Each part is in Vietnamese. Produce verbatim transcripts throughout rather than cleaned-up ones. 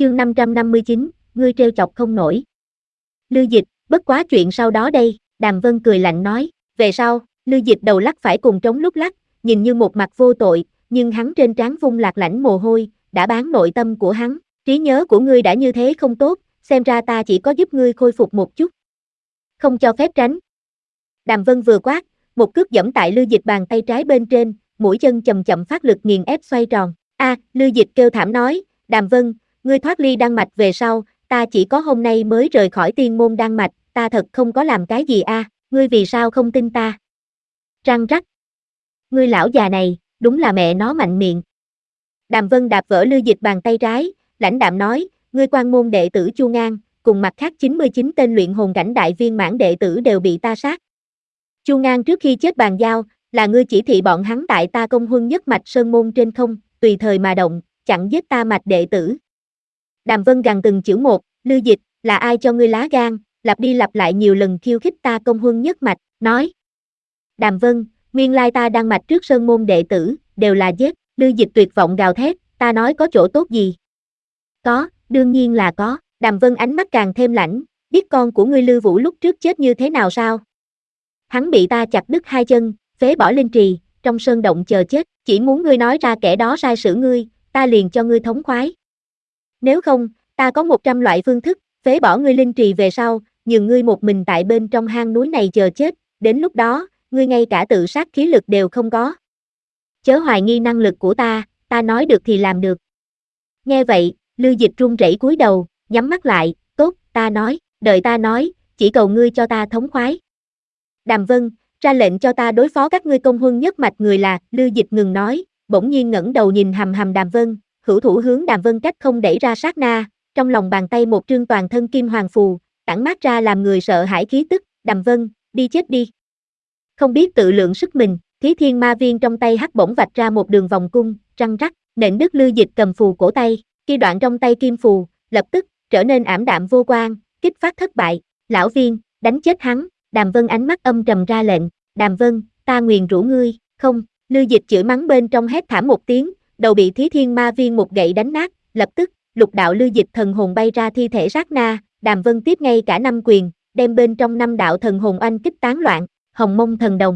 Chương năm trăm năm mươi chín, ngươi trêu chọc không nổi. Lưu Dịch, bất quá chuyện sau đó đây, Đàm Vân cười lạnh nói, về sau, Lưu Dịch đầu lắc phải cùng trống lúc lắc, nhìn như một mặt vô tội, nhưng hắn trên trán vung lạc lãnh mồ hôi, đã bán nội tâm của hắn, trí nhớ của ngươi đã như thế không tốt, xem ra ta chỉ có giúp ngươi khôi phục một chút. Không cho phép tránh. Đàm Vân vừa quát, một cước giẫm tại Lưu Dịch bàn tay trái bên trên, mũi chân chậm chậm phát lực nghiền ép xoay tròn. A, Lưu Dịch kêu thảm nói, Đàm Vân, ngươi thoát ly Đan Mạch về sau, ta chỉ có hôm nay mới rời khỏi tiên môn Đan Mạch, ta thật không có làm cái gì a, à, ngươi vì sao không tin ta? Răng rắc. Ngươi lão già này, đúng là mẹ nó mạnh miệng. Đàm Vân đạp vỡ Lưu Dịch bàn tay trái, lãnh đạm nói, ngươi quan môn đệ tử Chu Ngang, cùng mặt khác chín mươi chín tên luyện hồn cảnh đại viên mãn đệ tử đều bị ta sát. Chu Ngang trước khi chết bàn giao, là ngươi chỉ thị bọn hắn tại ta công huân nhất mạch sơn môn trên không, tùy thời mà động, chặn giết ta mạch đệ tử. Đàm Vân gằn từng chữ một, Lưu Dịch, là ai cho ngươi lá gan, lặp đi lặp lại nhiều lần khiêu khích ta công huân nhất mạch, nói. Đàm Vân, nguyên lai ta đang mạch trước sơn môn đệ tử, đều là giết, Lưu Dịch tuyệt vọng gào thét, ta nói có chỗ tốt gì? Có, đương nhiên là có, Đàm Vân ánh mắt càng thêm lạnh, biết con của ngươi Lưu Vũ lúc trước chết như thế nào sao? Hắn bị ta chặt đứt hai chân, phế bỏ linh trì, trong sơn động chờ chết, chỉ muốn ngươi nói ra kẻ đó sai sử ngươi, ta liền cho ngươi thống khoái. Nếu không, ta có một trăm loại phương thức, phế bỏ ngươi linh trì về sau, nhường ngươi một mình tại bên trong hang núi này chờ chết, đến lúc đó, ngươi ngay cả tự sát khí lực đều không có. Chớ hoài nghi năng lực của ta, ta nói được thì làm được. Nghe vậy, Lưu Dịch run rẩy cúi đầu, nhắm mắt lại, tốt, ta nói, đợi ta nói, chỉ cầu ngươi cho ta thống khoái. Đàm Vân, ra lệnh cho ta đối phó các ngươi công huân nhất mạch người là, Lưu Dịch ngừng nói, bỗng nhiên ngẩng đầu nhìn hầm hầm Đàm Vân, hữu thủ hướng Đàm Vân cách không đẩy ra sát na, trong lòng bàn tay một trương toàn thân kim hoàng phù, tản mát ra làm người sợ hãi khí tức, Đàm Vân, đi chết đi. Không biết tự lượng sức mình, Thí Thiên Ma Viên trong tay hắc bổng vạch ra một đường vòng cung, răng rắc, nện đứt Lưu Dịch cầm phù cổ tay, khi đoạn trong tay kim phù, lập tức trở nên ảm đạm vô quang, kích phát thất bại, lão Viên, đánh chết hắn. Đàm Vân ánh mắt âm trầm ra lệnh, Đàm Vân, ta nguyền rủa ngươi, không, Lưu Dịch chửi mắng bên trong hét thảm một tiếng, đầu bị Thí Thiên Ma Viên một gậy đánh nát, lập tức, lục đạo Lưu Dịch thần hồn bay ra thi thể sát na, Đàm Vân tiếp ngay cả năm quyền, đem bên trong năm đạo thần hồn oanh kích tán loạn, Hồng Mông thần đồng.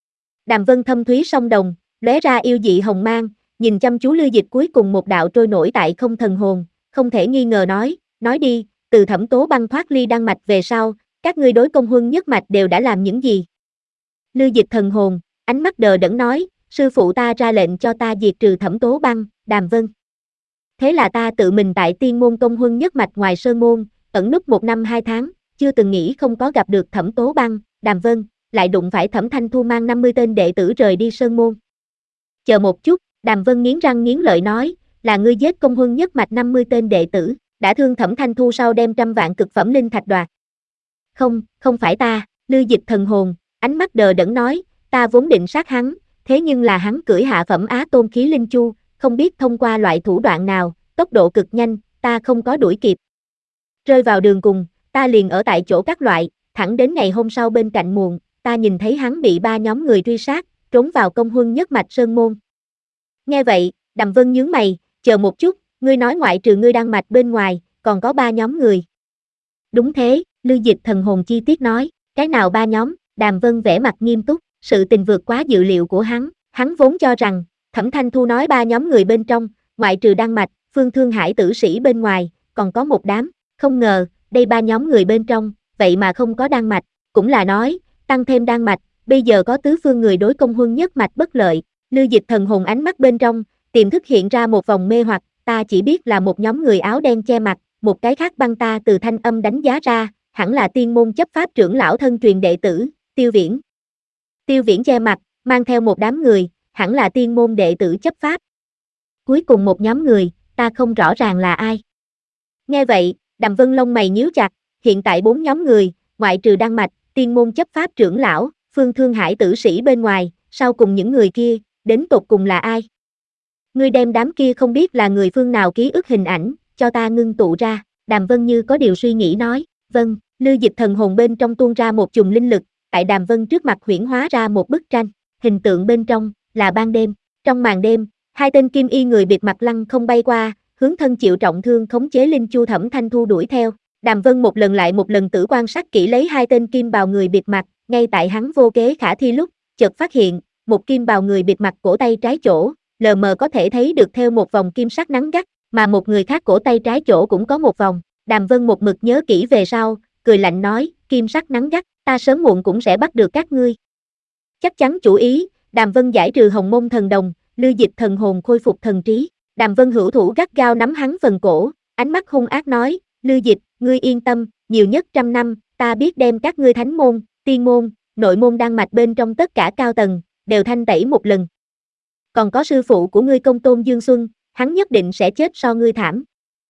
Đàm Vân thâm thúy song đồng, lóe ra yêu dị hồng mang, nhìn chăm chú Lưu Dịch cuối cùng một đạo trôi nổi tại không thần hồn, không thể nghi ngờ nói, nói đi, từ Thẩm Tố Băng thoát ly Đan Mạch về sau, các ngươi đối công huân nhất mạch đều đã làm những gì? Lưu Dịch thần hồn, ánh mắt đờ đẫn nói, sư phụ ta ra lệnh cho ta diệt trừ Thẩm Tố Băng, Đàm Vân. Thế là ta tự mình tại tiên môn công huân nhất mạch ngoài sơn môn, ẩn núp một năm hai tháng, chưa từng nghĩ không có gặp được Thẩm Tố Băng, Đàm Vân, lại đụng phải Thẩm Thanh Thu mang năm mươi tên đệ tử rời đi sơn môn. Chờ một chút, Đàm Vân nghiến răng nghiến lợi nói, là ngươi giết công huân nhất mạch năm mươi tên đệ tử, đã thương Thẩm Thanh Thu sau đem trăm vạn cực phẩm linh thạch đoạt. Không, không phải ta, Lưu Dịch thần hồn, ánh mắt đờ đẫn nói, ta vốn định sát hắn, thế nhưng là hắn cưỡi hạ phẩm Á Tôn khí linh chu, không biết thông qua loại thủ đoạn nào, tốc độ cực nhanh, ta không có đuổi kịp. Rơi vào đường cùng, ta liền ở tại chỗ các loại, thẳng đến ngày hôm sau bên cạnh muộn, ta nhìn thấy hắn bị ba nhóm người truy sát, trốn vào công huân nhất mạch sơn môn. Nghe vậy, Đàm Vân nhướng mày, chờ một chút, ngươi nói ngoại trừ ngươi Đan Mạch bên ngoài, còn có ba nhóm người. Đúng thế, Lưu Dịch thần hồn chi tiết nói, cái nào ba nhóm, Đàm Vân vẻ mặt nghiêm túc, sự tình vượt quá dự liệu của hắn, hắn vốn cho rằng, Thẩm Thanh Thu nói ba nhóm người bên trong, ngoại trừ Đan Mạch, Phương Thương Hải tử sĩ bên ngoài, còn có một đám, không ngờ, đây ba nhóm người bên trong, vậy mà không có Đan Mạch, cũng là nói, tăng thêm Đan Mạch, bây giờ có tứ phương người đối công huân nhất mạch bất lợi, Lưu Dịch thần hồn ánh mắt bên trong, tiềm thức hiện ra một vòng mê hoặc, ta chỉ biết là một nhóm người áo đen che mặt, một cái khác băng ta từ thanh âm đánh giá ra, hẳn là tiên môn chấp pháp trưởng lão thân truyền đệ tử, Tiêu Viễn. Tiêu Viễn che mặt, mang theo một đám người, hẳn là tiên môn đệ tử chấp pháp. Cuối cùng một nhóm người, ta không rõ ràng là ai. Nghe vậy, Đàm Vân lông mày nhíu chặt, hiện tại bốn nhóm người, ngoại trừ Đan Mạch, tiên môn chấp pháp trưởng lão, Phương Thương Hải tử sĩ bên ngoài, sau cùng những người kia, đến tột cùng là ai? Ngươi đem đám kia không biết là người phương nào ký ức hình ảnh, cho ta ngưng tụ ra, Đàm Vân như có điều suy nghĩ nói, vâng, Lưu Dịch thần hồn bên trong tuôn ra một chùm linh lực, tại Đàm Vân trước mặt huyễn hóa ra một bức tranh, hình tượng bên trong, là ban đêm, trong màn đêm, hai tên kim y người bịt mặt lăng không bay qua, hướng thân chịu trọng thương khống chế Linh Chu Thẩm Thanh Thu đuổi theo. Đàm Vân một lần lại một lần tử quan sát kỹ lấy hai tên kim bào người bịt mặt, ngay tại hắn vô kế khả thi lúc, chợt phát hiện, một kim bào người bịt mặt cổ tay trái chỗ, lờ mờ có thể thấy được theo một vòng kim sắc nắng gắt, mà một người khác cổ tay trái chỗ cũng có một vòng. Đàm Vân một mực nhớ kỹ về sau, cười lạnh nói, kim sắc nắng gắt, ta sớm muộn cũng sẽ bắt được các ngươi. Chắc chắn chủ ý, Đàm Vân giải trừ hồng môn thần đồng, Lư Dịch thần hồn khôi phục thần trí. Đàm Vân hữu thủ gắt gao nắm hắn phần cổ, ánh mắt hung ác nói, Lư Dịch, ngươi yên tâm, nhiều nhất trăm năm, ta biết đem các ngươi thánh môn, tiên môn, nội môn đan mạch bên trong tất cả cao tầng, đều thanh tẩy một lần. Còn có sư phụ của ngươi Công Tôn Dương Xuân, hắn nhất định sẽ chết so ngươi thảm.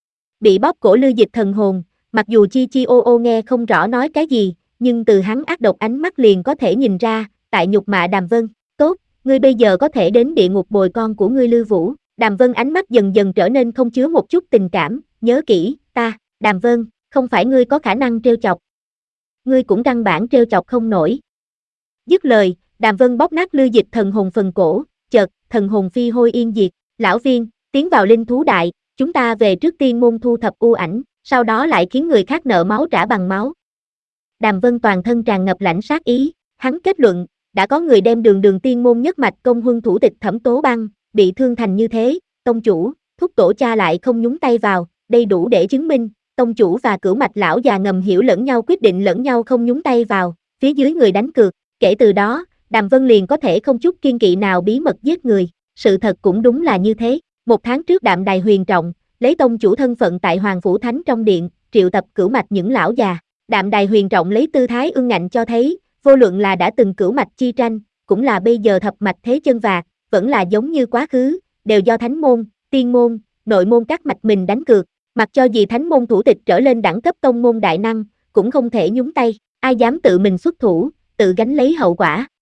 Bị bóp cổ Lư Dịch thần hồn, mặc dù chi chi ô ô nghe không rõ nói cái gì, nhưng từ hắn ác độc ánh mắt liền có thể nhìn ra, tại nhục mạ Đàm Vân. Tốt, ngươi bây giờ có thể đến địa ngục bồi con của ngươi Lư Vũ. Đàm Vân ánh mắt dần dần trở nên không chứa một chút tình cảm, nhớ kỹ, ta, Đàm Vân, không phải ngươi có khả năng trêu chọc. Ngươi cũng căn bản trêu chọc không nổi. Dứt lời, Đàm Vân bóp nát Lư Dịch thần hồn phần cổ, chợt, thần hồn phi hôi yên diệt. Lão Viên, tiến vào linh thú đại, chúng ta về trước tiên môn thu thập u ảnh, sau đó lại khiến người khác nợ máu trả bằng máu. Đàm Vân toàn thân tràn ngập lãnh sát ý, hắn kết luận, đã có người đem đường đường tiên môn nhất mạch công huân thủ tịch Thẩm Tố Băng, bị thương thành như thế, tông chủ, thúc tổ cha lại không nhúng tay vào, đây đủ để chứng minh, tông chủ và cửu mạch lão già ngầm hiểu lẫn nhau quyết định lẫn nhau không nhúng tay vào, phía dưới người đánh cược, kể từ đó, Đàm Vân liền có thể không chút kiên kỵ nào bí mật giết người, sự thật cũng đúng là như thế. Một tháng trước Đạm Đài Huyền Trọng, lấy tông chủ thân phận tại Hoàng Phủ Thánh trong điện, triệu tập cửu mạch những lão già. Đạm Đài Huyền Trọng lấy tư thái ương ngạnh cho thấy, vô luận là đã từng cửu mạch chi tranh, cũng là bây giờ thập mạch thế chân vạc, vẫn là giống như quá khứ, đều do thánh môn, tiên môn, nội môn các mạch mình đánh cược, mặc cho gì thánh môn thủ tịch trở lên đẳng cấp tông môn đại năng, cũng không thể nhúng tay, ai dám tự mình xuất thủ, tự gánh lấy hậu quả.